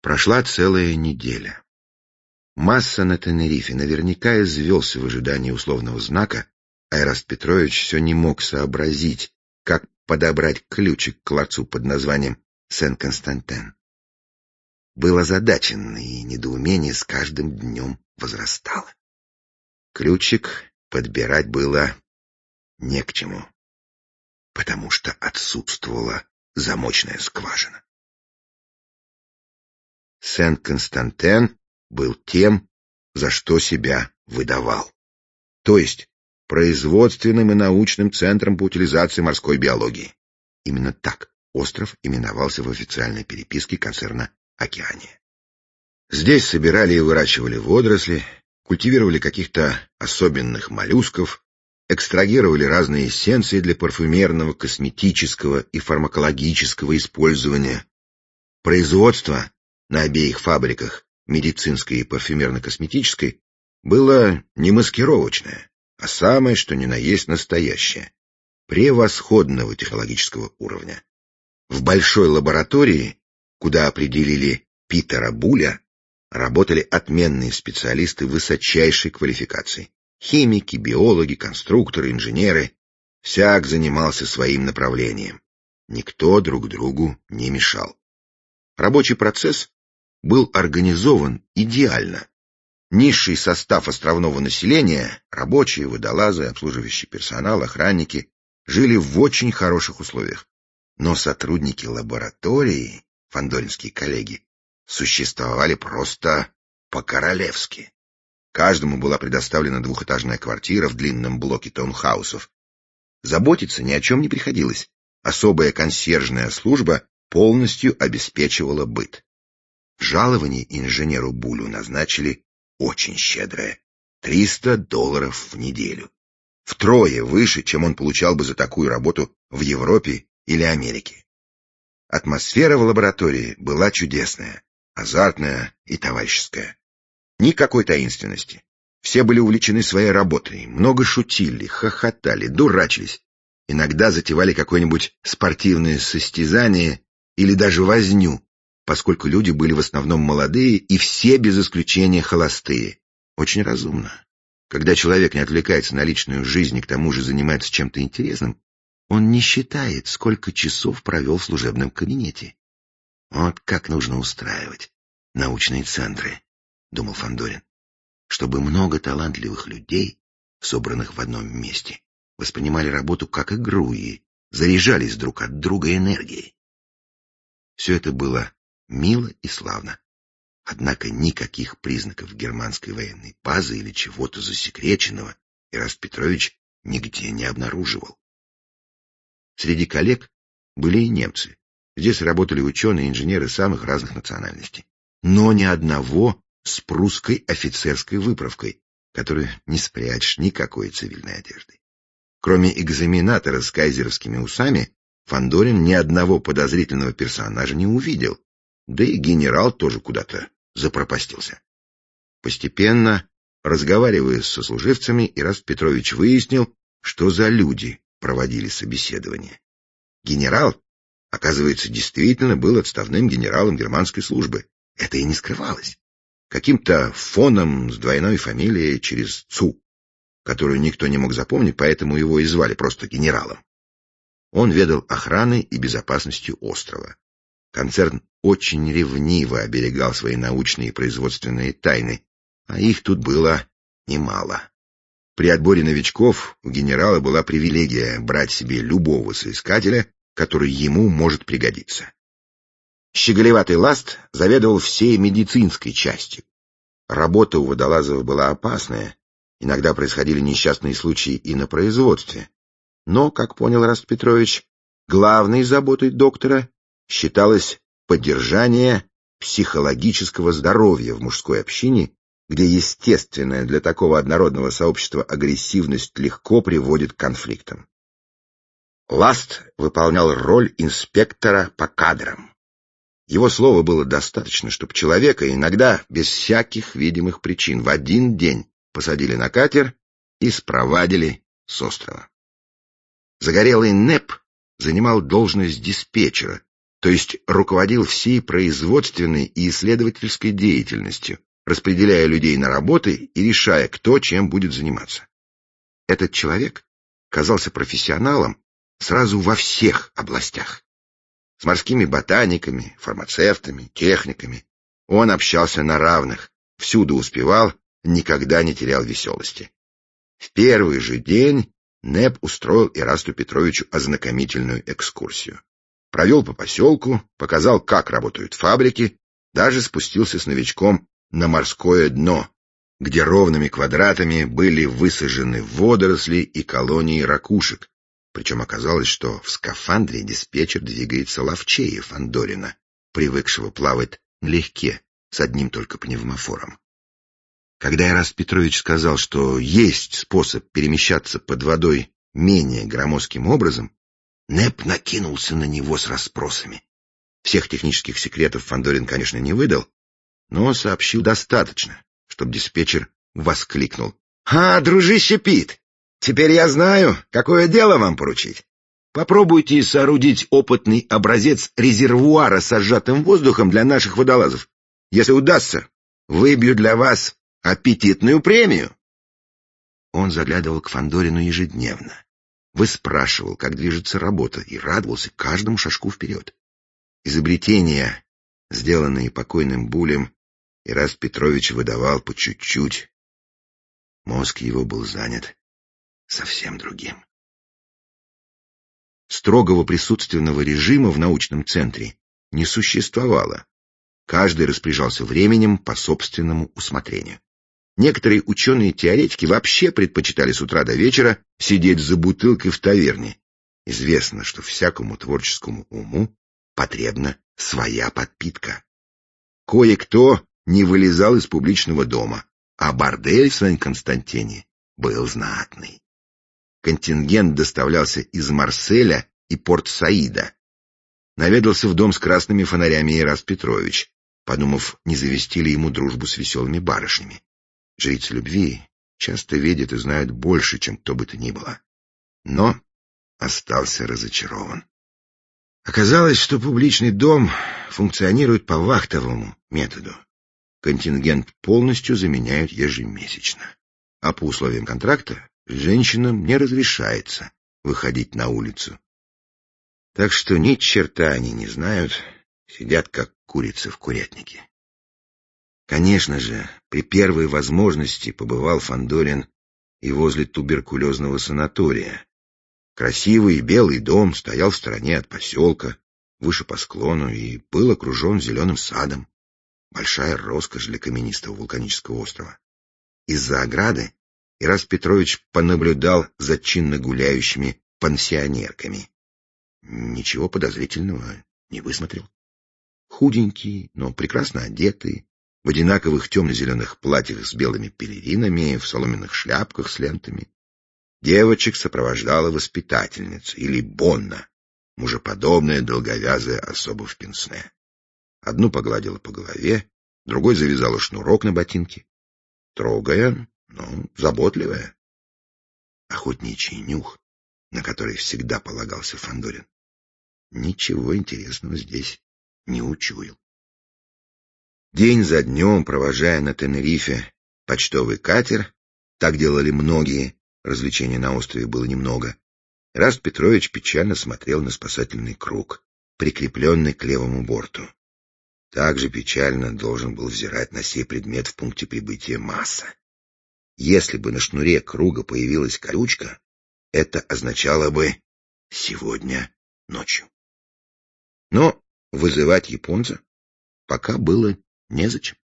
Прошла целая неделя. Масса на Тенерифе наверняка извелся в ожидании условного знака, а Эраст Петрович все не мог сообразить, как подобрать ключик к ларцу под названием Сен-Константин. Был озадачен, и недоумение с каждым днем возрастало. Ключик подбирать было не к чему, потому что отсутствовала замочная скважина. Сен-Константин был тем, за что себя выдавал, то есть производственным и научным центром по утилизации морской биологии. Именно так остров именовался в официальной переписке концерна «Океания». Здесь собирали и выращивали водоросли, культивировали каких-то особенных моллюсков, экстрагировали разные эссенции для парфюмерного, косметического и фармакологического использования. Производство на обеих фабриках, медицинской и парфюмерно-косметической, было не маскировочное, а самое что ни на есть настоящее, превосходного технологического уровня. В большой лаборатории, куда определили Питера Буля, работали отменные специалисты высочайшей квалификации. Химики, биологи, конструкторы, инженеры. Всяк занимался своим направлением. Никто друг другу не мешал. Рабочий процесс был организован идеально. Низший состав островного населения, рабочие, водолазы, обслуживающий персонал, охранники, жили в очень хороших условиях. Но сотрудники лаборатории, фандоринские коллеги, существовали просто по-королевски. Каждому была предоставлена двухэтажная квартира в длинном блоке таунхаусов. Заботиться ни о чем не приходилось. Особая консьержная служба полностью обеспечивала быт. Жалование инженеру Булю назначили очень щедрое — $300 в неделю. Втрое выше, чем он получал бы за такую работу в Европе или Америке. Атмосфера в лаборатории была чудесная, азартная и товарищеская. Никакой таинственности. Все были увлечены своей работой, много шутили, хохотали, дурачились. Иногда затевали какое-нибудь спортивное состязание или даже возню, поскольку люди были в основном молодые и все без исключения холостые. Очень разумно. Когда человек не отвлекается на личную жизнь и к тому же занимается чем-то интересным, он не считает, сколько часов провел в служебном кабинете. Вот как нужно устраивать научные центры, думал Фандорин, чтобы много талантливых людей, собранных в одном месте, воспринимали работу как игру и заряжались друг от друга энергией. Все это было мило и славно. Однако никаких признаков германской военной базы или чего-то засекреченного Эраст Петрович нигде не обнаруживал. Среди коллег были и немцы. Здесь работали ученые и инженеры самых разных национальностей. Но ни одного с прусской офицерской выправкой, которую не спрячешь никакой цивильной одеждой. Кроме экзаменатора с кайзеровскими усами, Фандорин ни одного подозрительного персонажа не увидел, да и генерал тоже куда-то запропастился. Постепенно, разговаривая с сослуживцами, Эраст Петрович выяснил, что за люди проводили собеседование. Генерал, оказывается, действительно был отставным генералом германской службы. Это и не скрывалось. Каким-то фоном с двойной фамилией через Цу, которую никто не мог запомнить, поэтому его и звали просто генералом. Он ведал охраной и безопасностью острова. Концерн очень ревниво оберегал свои научные и производственные тайны, а их тут было немало. При отборе новичков у генерала была привилегия брать себе любого соискателя, который ему может пригодиться. Щеголеватый Ласт заведовал всей медицинской частью. Работа у водолазов была опасная, иногда происходили несчастные случаи и на производстве. Но, как понял Эраст Петрович, главной заботой доктора считалось поддержание психологического здоровья в мужской общине, где естественная для такого однородного сообщества агрессивность легко приводит к конфликтам. Ласт выполнял роль инспектора по кадрам. Его слова было достаточно, чтобы человека иногда без всяких видимых причин в один день посадили на катер и спровадили с острова. Загорелый Нэп занимал должность диспетчера, то есть руководил всей производственной и исследовательской деятельностью, распределяя людей на работы и решая, кто чем будет заниматься. Этот человек казался профессионалом сразу во всех областях. С морскими ботаниками, фармацевтами, техниками. Он общался на равных, всюду успевал, никогда не терял веселости. В первый же день НЭП устроил Ирасту Петровичу ознакомительную экскурсию. Провел по поселку, показал, как работают фабрики, даже спустился с новичком на морское дно, где ровными квадратами были высажены водоросли и колонии ракушек. Причем оказалось, что в скафандре диспетчер двигается ловчее Фандорина, привыкшего плавать налегке, с одним только пневмофором. Когда Ираст Петрович сказал, что есть способ перемещаться под водой менее громоздким образом, НЭП накинулся на него с расспросами. Всех технических секретов Фандорин, конечно, не выдал, но сообщил достаточно, чтобы диспетчер воскликнул: дружище Пит, теперь я знаю, какое дело вам поручить. Попробуйте соорудить опытный образец резервуара с сжатым воздухом для наших водолазов. Если удастся, выбью для вас аппетитную премию. Он заглядывал к Фандорину ежедневно, выспрашивал, как движется работа, и радовался каждому шажку вперед. Изобретения, сделанные покойным Булем, Ираст Петрович выдавал по чуть-чуть. Мозг его был занят совсем другим. Строгого присутственного режима в научном центре не существовало. Каждый распоряжался временем по собственному усмотрению. Некоторые ученые-теоретики вообще предпочитали с утра до вечера сидеть за бутылкой в таверне. Известно, что всякому творческому уму потребна своя подпитка. Кое-кто не вылезал из публичного дома, а бордель в Сен-Константине был знатный. Контингент доставлялся из Марселя и Порт-Саида. Наведался в дом с красными фонарями Ираст Петрович, подумав, не завести ли ему дружбу с веселыми барышнями. Жрицы любви часто видят и знают больше, чем кто бы то ни было. Но остался разочарован. Оказалось, что публичный дом функционирует по вахтовому методу. Контингент полностью заменяют ежемесячно. А по условиям контракта женщинам не разрешается выходить на улицу. Так что ни черта они не знают, сидят как курицы в курятнике. Конечно же, при первой возможности побывал Фандорин и возле туберкулезного санатория. Красивый белый дом стоял в стороне от поселка, выше по склону, и был окружен зеленым садом. Большая роскошь для каменистого вулканического острова. Из-за ограды Ираст Петрович понаблюдал за чинно гуляющими пансионерками. Ничего подозрительного не высмотрел. Худенькие, но прекрасно одетые, в одинаковых темно-зеленых платьях с белыми пелеринами, в соломенных шляпках с лентами. Девочек сопровождала воспитательница или бонна, мужеподобная долговязая особа в пенсне. Одну погладила по голове, другой завязала шнурок на ботинке. Строгая, но заботливая. Охотничий нюх, на который всегда полагался Фандорин, ничего интересного здесь не учуял. День за днем, провожая на Тенерифе почтовый катер, так делали многие, развлечений на острове было немного, Ираст Петрович печально смотрел на спасательный круг, прикрепленный к левому борту. Также печально должен был взирать на сей предмет в пункте прибытия Масса. Если бы на шнуре круга появилась колючка, это означало бы «сегодня ночью». Но вызывать японца пока было незачем.